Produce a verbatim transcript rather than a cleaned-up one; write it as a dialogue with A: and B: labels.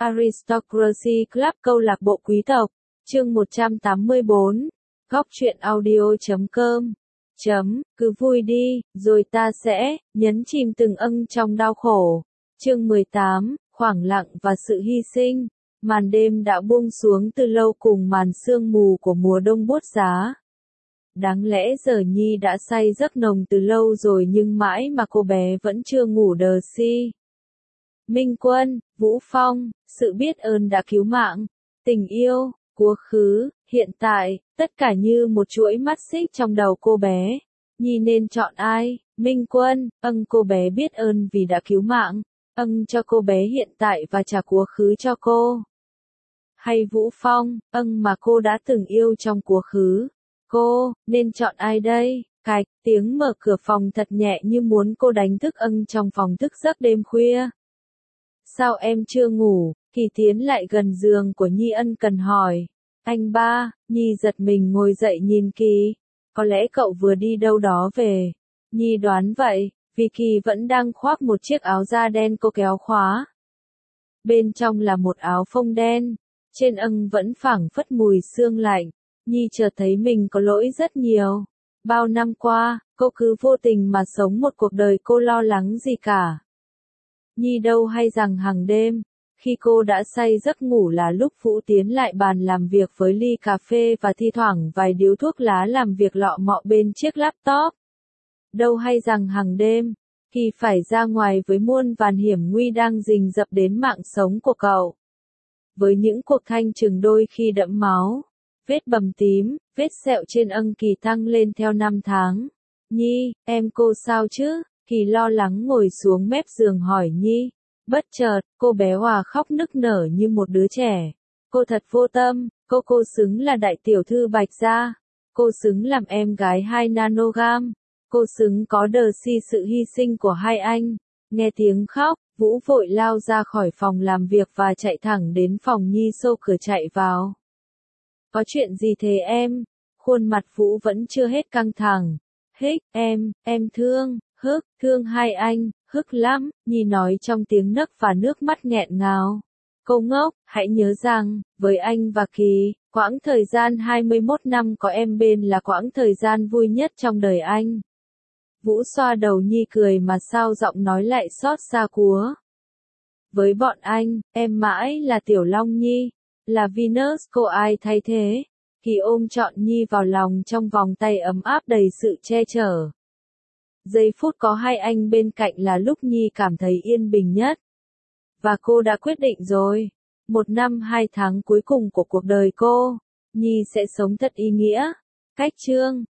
A: Aristocracy Club câu lạc bộ quý tộc, chương một trăm tám mươi bốn, góc truyện audio chấm com, chấm, cứ vui đi, rồi ta sẽ, nhấn chìm từng âng trong đau khổ. Chương mười tám, khoảng lặng và sự hy sinh. Màn đêm đã buông xuống từ lâu cùng màn sương mù của mùa đông buốt giá. Đáng lẽ giờ Nhi đã say giấc nồng từ lâu rồi nhưng mãi mà cô bé vẫn chưa ngủ đờ si. Minh Quân, Vũ Phong, sự biết ơn đã cứu mạng, tình yêu, quá khứ, hiện tại, tất cả như một chuỗi mắt xích trong đầu cô bé. Nhi nên chọn ai? Minh Quân, âng cô bé biết ơn vì đã cứu mạng, âng cho cô bé hiện tại và trả quá khứ cho cô. Hay Vũ Phong, âng mà cô đã từng yêu trong quá khứ. Cô, nên chọn ai đây? Cạch, tiếng mở cửa phòng thật nhẹ như muốn cô đánh thức âng trong phòng thức giấc đêm khuya. Sao em chưa ngủ? Kỳ tiến lại gần giường của Nhi ân cần hỏi. Anh ba, Nhi giật mình ngồi dậy nhìn Kỳ. Có lẽ cậu vừa đi đâu đó về. Nhi đoán vậy, vì Kỳ vẫn đang khoác một chiếc áo da đen cô kéo khóa. Bên trong là một áo phông đen. Trên âng vẫn phảng phất mùi sương lạnh. Nhi chợt thấy mình có lỗi rất nhiều. Bao năm qua, cô cứ vô tình mà sống một cuộc đời cô lo lắng gì cả. Nhi đâu hay rằng hàng đêm, khi cô đã say giấc ngủ là lúc Vũ tiến lại bàn làm việc với ly cà phê và thi thoảng vài điếu thuốc lá làm việc lọ mọ bên chiếc laptop. Đâu hay rằng hàng đêm, Kỳ phải ra ngoài với muôn vàn hiểm nguy đang rình rập đến mạng sống của cậu. Với những cuộc thanh trừng đôi khi đẫm máu, vết bầm tím, vết sẹo trên âng Kỳ tăng lên theo năm tháng. Nhi, em cô sao chứ? Kỳ lo lắng ngồi xuống mép giường hỏi Nhi. Bất chợt, cô bé Hòa khóc nức nở như một đứa trẻ. Cô thật vô tâm, cô cô xứng là đại tiểu thư Bạch Gia. Cô xứng làm em gái hai nanogam. Cô xứng có đờ si sự hy sinh của hai anh. Nghe tiếng khóc, Vũ vội lao ra khỏi phòng làm việc và chạy thẳng đến phòng Nhi xô cửa chạy vào. Có chuyện gì thế em? Khuôn mặt Vũ vẫn chưa hết căng thẳng. Hích, em, em thương, hức, thương hai anh, hức lắm, Nhi nói trong tiếng nấc và nước mắt nghẹn ngào. Cô ngốc, hãy nhớ rằng, với anh và Kỳ, quãng thời gian hai mươi mốt năm có em bên là quãng thời gian vui nhất trong đời anh. Vũ xoa đầu Nhi cười mà sao giọng nói lại xót xa cúa. Với bọn anh, em mãi là Tiểu Long Nhi, là Venus cô ai thay thế. Kỳ ôm trọn Nhi vào lòng trong vòng tay ấm áp đầy sự che chở. Giây phút có hai anh bên cạnh là lúc Nhi cảm thấy yên bình nhất. Và cô đã quyết định rồi. Một năm hai tháng cuối cùng của cuộc đời cô, Nhi sẽ sống thật ý nghĩa. Cách chương